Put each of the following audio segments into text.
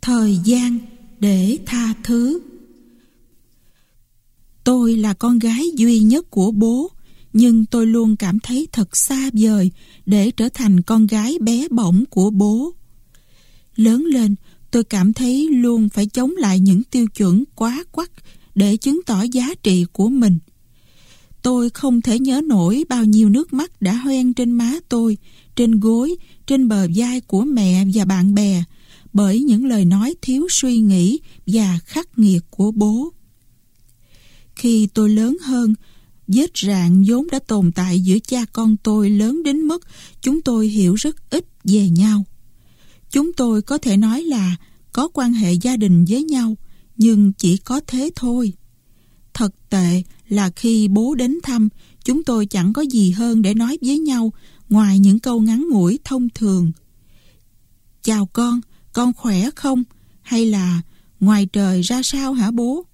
Thời gian để tha thứ. Tôi là con gái duy nhất của bố, nhưng tôi luôn cảm thấy thật xa vời để trở thành con gái bé bỏng của bố. Lớn lên, tôi cảm thấy luôn phải chống lại những tiêu chuẩn quá quắt để chứng tỏ giá trị của mình. Tôi không thể nhớ nổi bao nhiêu nước mắt đã hoen trên má tôi, trên gối, trên bờ vai của mẹ và bạn bè, bởi những lời nói thiếu suy nghĩ và khắc nghiệt của bố. Khi tôi lớn hơn, vết rạn vốn đã tồn tại giữa cha con tôi lớn đến mức chúng tôi hiểu rất ít về nhau. Chúng tôi có thể nói là có quan hệ gia đình với nhau, nhưng chỉ có thế thôi. Thật tệ là khi bố đến thăm, chúng tôi chẳng có gì hơn để nói với nhau ngoài những câu ngắn ngủi thông thường. Chào con khỏe không? Hay là ngoài trời ra sao hả bố?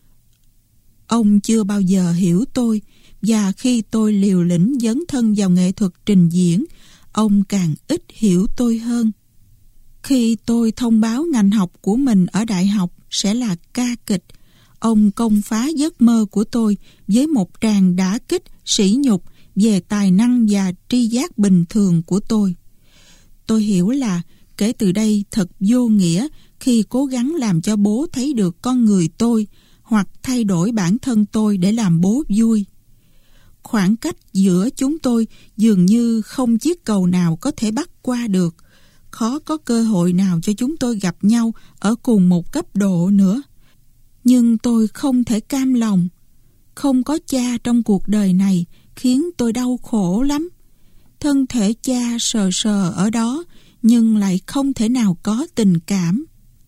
Ông chưa bao giờ hiểu tôi, và khi tôi liều lĩnh dấn thân vào nghệ thuật trình diễn, ông càng ít hiểu tôi hơn. Khi tôi thông báo ngành học của mình ở đại học sẽ là ca kịch, ông công phá giấc mơ của tôi với một tràng đả kích sỉ nhục về tài năng và tri giác bình thường của tôi. Tôi hiểu là kể từ đây thật vô nghĩa khi cố gắng làm cho bố thấy được con người tôi hoặc thay đổi bản thân tôi để làm bố vui. Khoảng cách giữa chúng tôi dường như không chiếc cầu nào có thể bắt qua được. Khó có cơ hội nào cho chúng tôi gặp nhau ở cùng một cấp độ nữa. Nhưng tôi không thể cam lòng. Không có cha trong cuộc đời này khiến tôi đau khổ lắm. Thân thể cha sờ sờ ở đó, nhưng lại không thể nào có tình cảm.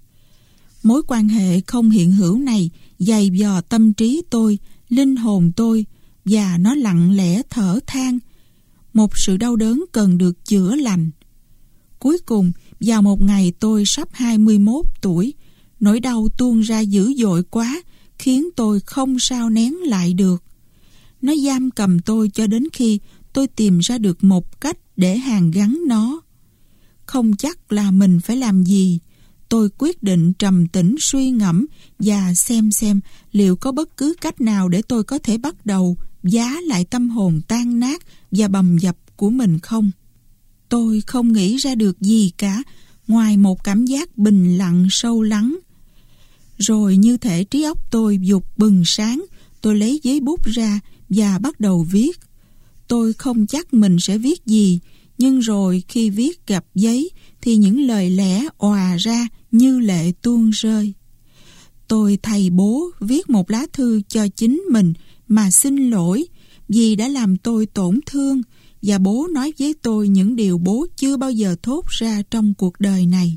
Mối quan hệ không hiện hữu này dày vò tâm trí tôi, linh hồn tôi, và nó lặng lẽ thở than. Một sự đau đớn cần được chữa lành. Cuối cùng, vào một ngày tôi sắp 21 tuổi, nỗi đau tuôn ra dữ dội quá, khiến tôi không sao nén lại được. Nó giam cầm tôi cho đến khi tôi tìm ra được một cách để hàn gắn nó. Không chắc là mình phải làm gì. Tôi quyết định trầm tĩnh suy ngẫm và xem liệu có bất cứ cách nào để tôi có thể bắt đầu vá lại tâm hồn tan nát và bầm dập của mình không. Tôi không nghĩ ra được gì cả, ngoài một cảm giác bình lặng sâu lắng. Rồi như thể trí óc tôi vụt bừng sáng, tôi lấy giấy bút ra và bắt đầu viết. Tôi không chắc mình sẽ viết gì, nhưng rồi khi viết gặp giấy thì những lời lẽ òa ra như lệ tuôn rơi. Tôi thầy bố viết một lá thư cho chính mình mà xin lỗi vì đã làm tôi tổn thương, và bố nói với tôi những điều bố chưa bao giờ thốt ra trong cuộc đời này.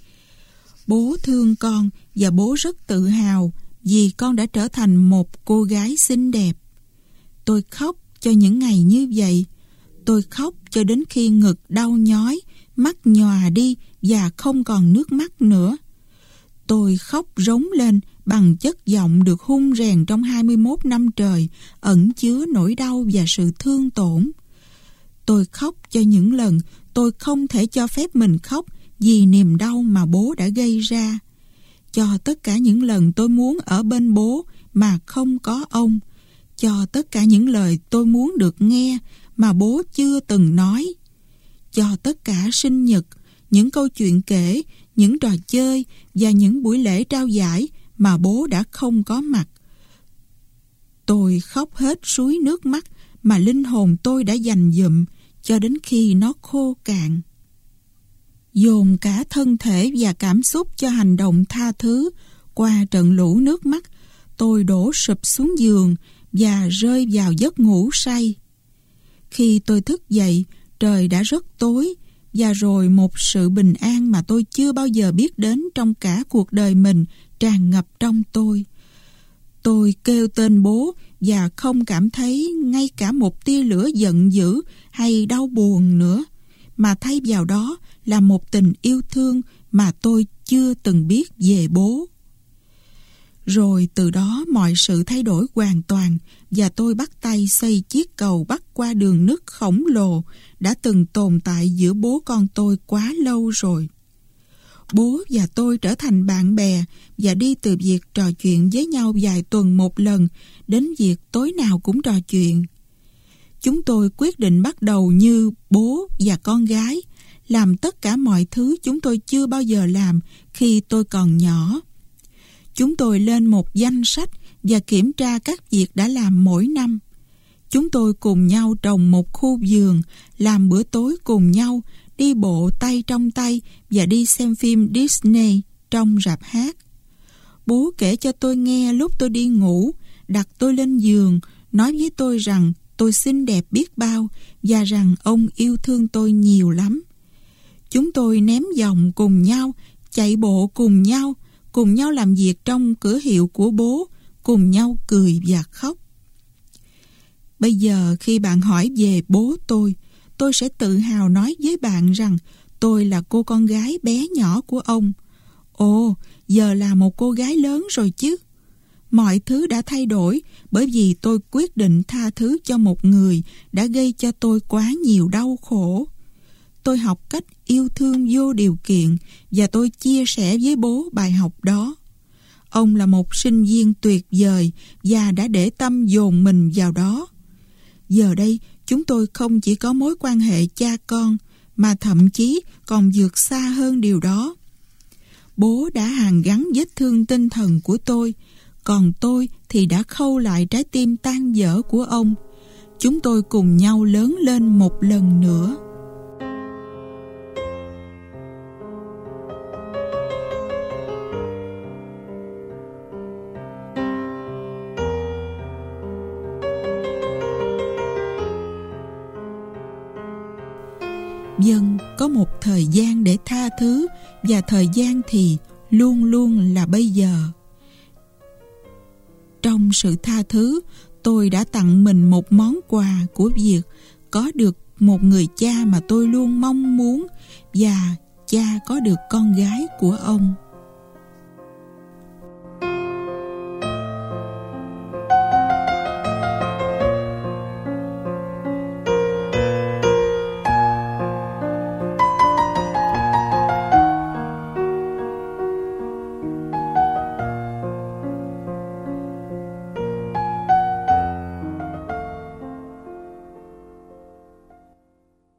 Bố thương con và bố rất tự hào vì con đã trở thành một cô gái xinh đẹp. Tôi khóc cho những ngày như vậy. Tôi khóc cho đến khi ngực đau nhói, mắt nhòa đi và không còn nước mắt nữa. Tôi khóc rống lên bằng chất giọng được hun rèn trong 21 năm trời, ẩn chứa nỗi đau và sự thương tổn. Tôi khóc cho những lần tôi không thể cho phép mình khóc vì niềm đau mà bố đã gây ra. Cho tất cả những lần tôi muốn ở bên bố mà không có ông. Cho tất cả những lời tôi muốn được nghe mà bố chưa từng nói. Cho tất cả sinh nhật, những câu chuyện kể, những trò chơi và những buổi lễ trao giải mà bố đã không có mặt. Tôi khóc hết súi nước mắt mà linh hồn tôi đã dành dụm cho đến khi nó khô cạn. Dồn cả thân thể và cảm xúc cho hành động tha thứ, qua trận lũ nước mắt, tôi đổ sụp xuống giường và rơi vào giấc ngủ say. Khi tôi thức dậy, trời đã rất tối, và rồi một sự bình an mà tôi chưa bao giờ biết đến trong cả cuộc đời mình tràn ngập trong tôi. Tôi kêu tên bố và không cảm thấy ngay cả một tia lửa giận dữ hay đau buồn nữa, mà thay vào đó là một tình yêu thương mà tôi chưa từng biết về bố. Rồi từ đó mọi sự thay đổi hoàn toàn, và tôi bắt tay xây chiếc cầu bắc qua đường nứt khổng lồ đã từng tồn tại giữa bố con tôi quá lâu rồi. Bố và tôi trở thành bạn bè và đi từ việc trò chuyện với nhau vài tuần một lần đến việc tối nào cũng trò chuyện. Chúng tôi quyết định bắt đầu như bố và con gái, làm tất cả mọi thứ chúng tôi chưa bao giờ làm khi tôi còn nhỏ. Chúng tôi lên một danh sách và kiểm tra các việc đã làm mỗi năm. Chúng tôi cùng nhau trồng một khu vườn, làm bữa tối cùng nhau, đi bộ tay trong tay và đi xem phim Disney trong rạp hát. Bố kể cho tôi nghe lúc tôi đi ngủ, đặt tôi lên giường, nói với tôi rằng tôi xinh đẹp biết bao và rằng ông yêu thương tôi nhiều lắm. Chúng tôi ném vòng cùng nhau, chạy bộ cùng nhau làm việc trong cửa hiệu của bố, cùng nhau cười và khóc. Bây giờ khi bạn hỏi về bố tôi sẽ tự hào nói với bạn rằng tôi là cô con gái bé nhỏ của ông. Ồ, giờ là một cô gái lớn rồi chứ. Mọi thứ đã thay đổi bởi vì tôi quyết định tha thứ cho một người đã gây cho tôi quá nhiều đau khổ. Tôi học cách yêu thương vô điều kiện và tôi chia sẻ với bố bài học đó. Ông là một sinh viên tuyệt vời và đã để tâm dồn mình vào đó. Giờ đây, chúng tôi không chỉ có mối quan hệ cha con, mà thậm chí còn vượt xa hơn điều đó. Bố đã hàn gắn vết thương tinh thần của tôi, còn tôi thì đã khâu lại trái tim tan vỡ của ông. Chúng tôi cùng nhau lớn lên một lần nữa. Dân có một thời gian để tha thứ, và thời gian thì luôn luôn là bây giờ. Trong sự tha thứ, tôi đã tặng mình một món quà của việc có được một người cha mà tôi luôn mong muốn, và cha có được con gái của ông.